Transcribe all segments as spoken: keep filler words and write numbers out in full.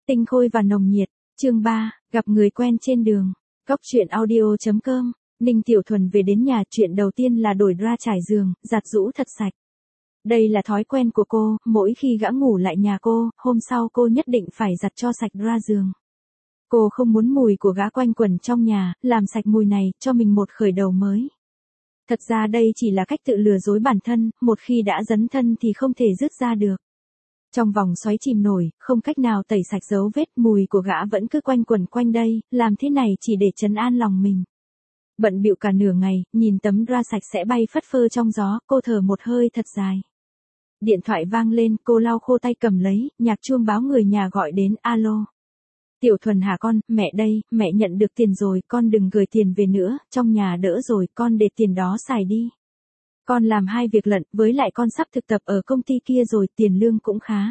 Tinh khôi và nồng nhiệt, chương ba, gặp người quen trên đường. Góc truyện audio.com, Ninh Tiểu Thuần về đến nhà, chuyện đầu tiên là đổi ra trải giường, giặt giũ thật sạch. Đây là thói quen của cô, mỗi khi gã ngủ lại nhà cô, hôm sau cô nhất định phải giặt cho sạch ra giường. Cô không muốn mùi của gã quanh quẩn trong nhà, làm sạch mùi này, cho mình một khởi đầu mới. Thật ra đây chỉ là cách tự lừa dối bản thân, một khi đã dấn thân thì không thể dứt ra được. Trong vòng xoáy chìm nổi, không cách nào tẩy sạch dấu vết, mùi của gã vẫn cứ quanh quẩn quanh đây, làm thế này chỉ để trấn an lòng mình. Bận bịu cả nửa ngày, nhìn tấm ra sạch sẽ bay phất phơ trong gió, cô thở một hơi thật dài. Điện thoại vang lên, cô lau khô tay cầm lấy, nhạc chuông báo người nhà gọi đến, alo. Tiểu Thuần hả con, mẹ đây, mẹ nhận được tiền rồi, con đừng gửi tiền về nữa, trong nhà đỡ rồi, con để tiền đó xài đi. Con làm hai việc lận, với lại con sắp thực tập ở công ty kia rồi, tiền lương cũng khá.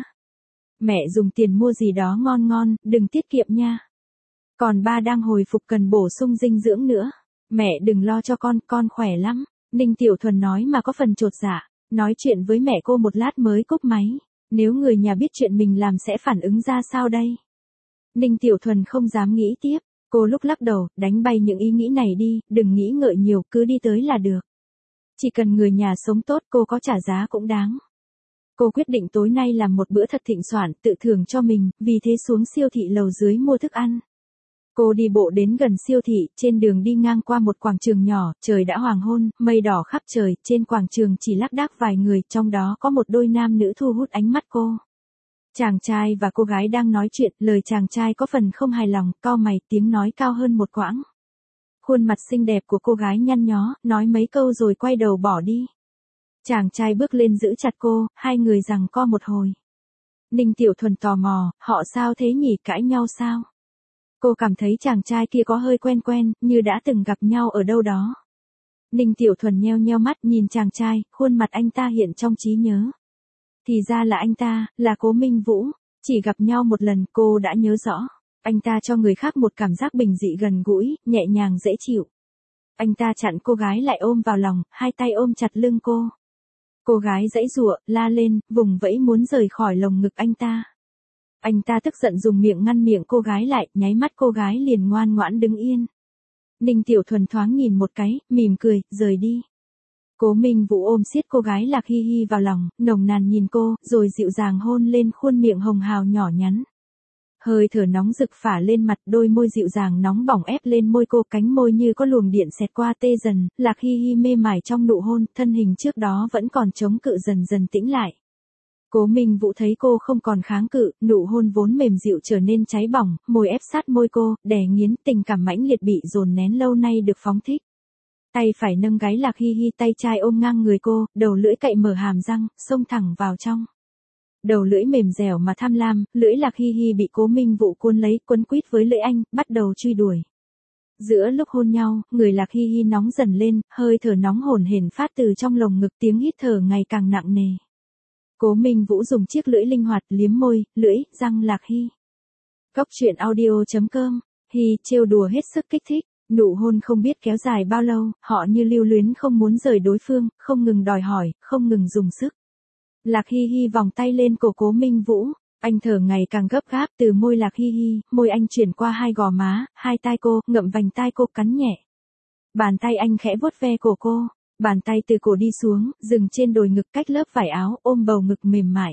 Mẹ dùng tiền mua gì đó ngon ngon, đừng tiết kiệm nha. Còn ba đang hồi phục cần bổ sung dinh dưỡng nữa. Mẹ đừng lo cho con, con khỏe lắm. Ninh Tiểu Thuần nói mà có phần chột dạ, nói chuyện với mẹ cô một lát mới cúp máy. Nếu người nhà biết chuyện mình làm sẽ phản ứng ra sao đây? Ninh Tiểu Thuần không dám nghĩ tiếp, cô lúc lắc đầu, đánh bay những ý nghĩ này đi, đừng nghĩ ngợi nhiều, cứ đi tới là được. Chỉ cần người nhà sống tốt, cô có trả giá cũng đáng. Cô quyết định tối nay làm một bữa thật thịnh soạn, tự thưởng cho mình, vì thế xuống siêu thị lầu dưới mua thức ăn. Cô đi bộ đến gần siêu thị, trên đường đi ngang qua một quảng trường nhỏ, trời đã hoàng hôn, mây đỏ khắp trời, trên quảng trường chỉ lác đác vài người, trong đó có một đôi nam nữ thu hút ánh mắt cô. Chàng trai và cô gái đang nói chuyện, lời chàng trai có phần không hài lòng, cau mày, tiếng nói cao hơn một quãng. Khuôn mặt xinh đẹp của cô gái nhăn nhó, nói mấy câu rồi quay đầu bỏ đi. Chàng trai bước lên giữ chặt cô, hai người giằng co một hồi. Ninh Tiểu Thuần tò mò, họ sao thế nhỉ, cãi nhau sao? Cô cảm thấy chàng trai kia có hơi quen quen, như đã từng gặp nhau ở đâu đó. Ninh Tiểu Thuần nheo nheo mắt nhìn chàng trai, khuôn mặt anh ta hiện trong trí nhớ. Thì ra là anh ta, là Cố Minh Vũ, chỉ gặp nhau một lần cô đã nhớ rõ. Anh ta cho người khác một cảm giác bình dị gần gũi, nhẹ nhàng dễ chịu. Anh ta chặn cô gái lại ôm vào lòng, hai tay ôm chặt lưng cô. Cô gái giãy giụa, la lên, vùng vẫy muốn rời khỏi lồng ngực anh ta. Anh ta tức giận dùng miệng ngăn miệng cô gái lại, nháy mắt cô gái liền ngoan ngoãn đứng yên. Ninh Tiểu Thuần thoáng nhìn một cái, mỉm cười, rời đi. Cố Minh Vũ ôm siết cô gái Lạc Hi Hi vào lòng, nồng nàn nhìn cô, rồi dịu dàng hôn lên khuôn miệng hồng hào nhỏ nhắn. Hơi thở nóng rực phả lên mặt, đôi môi dịu dàng nóng bỏng ép lên môi cô, cánh môi như có luồng điện xẹt qua tê dần, Lạc Hi Hi mê mải trong nụ hôn, thân hình trước đó vẫn còn chống cự dần dần tĩnh lại. Cố Minh Vũ thấy cô không còn kháng cự, nụ hôn vốn mềm dịu trở nên cháy bỏng, môi ép sát môi cô, đè nghiến, tình cảm mãnh liệt bị dồn nén lâu nay được phóng thích. Tay phải nâng gáy Lạc Hi Hi, tay trái ôm ngang người cô, đầu lưỡi cậy mở hàm răng, xông thẳng vào trong. Đầu lưỡi mềm dẻo mà tham lam, lưỡi Lạc Hi Hi bị Cố Minh Vũ cuốn lấy, quấn quýt với lưỡi anh, bắt đầu truy đuổi. Giữa lúc hôn nhau, người Lạc Hi Hi nóng dần lên, hơi thở nóng hổn hển phát từ trong lồng ngực, tiếng hít thở ngày càng nặng nề. Cố Minh Vũ dùng chiếc lưỡi linh hoạt liếm môi, lưỡi, răng Lạc Hi. Góc truyện audio.com, Hi trêu đùa hết sức kích thích. Nụ hôn không biết kéo dài bao lâu, họ như lưu luyến không muốn rời đối phương, không ngừng đòi hỏi, không ngừng dùng sức. Lạc Hi Hi vòng tay lên cổ Cố Minh Vũ, anh thở ngày càng gấp gáp, từ môi Lạc Hi Hi, môi anh chuyển qua hai gò má, hai tai cô, ngậm vành tai cô, cắn nhẹ. Bàn tay anh khẽ vuốt ve cổ cô, bàn tay từ cổ đi xuống, dừng trên đồi ngực cách lớp vải áo, ôm bầu ngực mềm mại.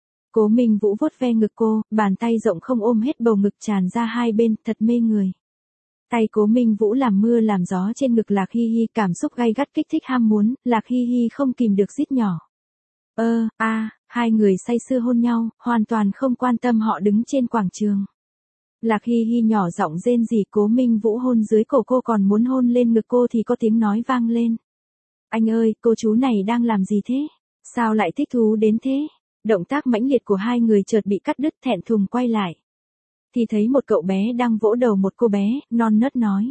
Cố Minh Vũ vuốt ve ngực cô, bàn tay rộng không ôm hết bầu ngực tràn ra hai bên, thật mê người. Tay Cố Minh Vũ làm mưa làm gió trên ngực Lạc Hi Hi, cảm xúc gay gắt kích thích ham muốn, Lạc Hi Hi không kìm được rít nhỏ. Ơ, a, à, hai người say sưa hôn nhau, hoàn toàn không quan tâm họ đứng trên quảng trường. Lạc Hi Hi nhỏ giọng rên rỉ, Cố Minh Vũ hôn dưới cổ cô còn muốn hôn lên ngực cô thì có tiếng nói vang lên. Anh ơi, cô chú này đang làm gì thế? Sao lại thích thú đến thế? Động tác mãnh liệt của hai người chợt bị cắt đứt, thẹn thùng quay lại. Thì thấy một cậu bé đang vỗ đầu một cô bé, non nớt nói.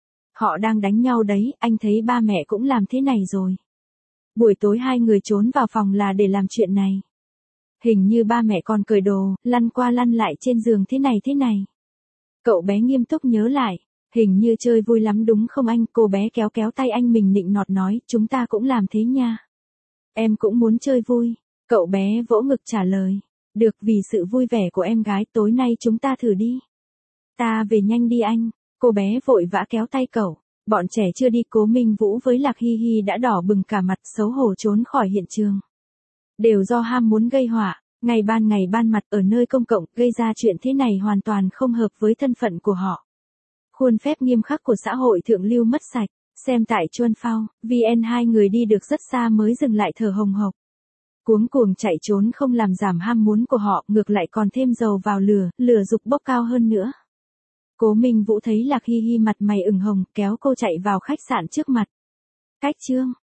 Họ đang đánh nhau đấy, anh thấy ba mẹ cũng làm thế này rồi. Buổi tối hai người trốn vào phòng là để làm chuyện này. Hình như ba mẹ còn cởi đồ, lăn qua lăn lại trên giường thế này thế này. Cậu bé nghiêm túc nhớ lại, hình như chơi vui lắm đúng không anh? Cô bé kéo kéo tay anh mình nịnh nọt nói, chúng ta cũng làm thế nha. Em cũng muốn chơi vui. Cậu bé vỗ ngực trả lời. Được, vì sự vui vẻ của em gái tối nay chúng ta thử đi. Ta về nhanh đi anh. Cô bé vội vã kéo tay cậu. Bọn trẻ chưa đi, Cố Minh Vũ với Lạc Hy Hy đã đỏ bừng cả mặt, xấu hổ trốn khỏi hiện trường. Đều do ham muốn gây họa, ngày ban ngày ban mặt ở nơi công cộng, gây ra chuyện thế này hoàn toàn không hợp với thân phận của họ. Khuôn phép nghiêm khắc của xã hội thượng lưu mất sạch. Xem tại Chuan Phao, vê en hai người đi được rất xa mới dừng lại thở hồng hộc. Cuống cuồng chạy trốn không làm giảm ham muốn của họ, ngược lại còn thêm dầu vào lửa, lửa dục bốc cao hơn nữa. Cố Minh Vũ thấy Lạc Hy Hy mặt mày ửng hồng, kéo cô chạy vào khách sạn trước mặt. Cách chương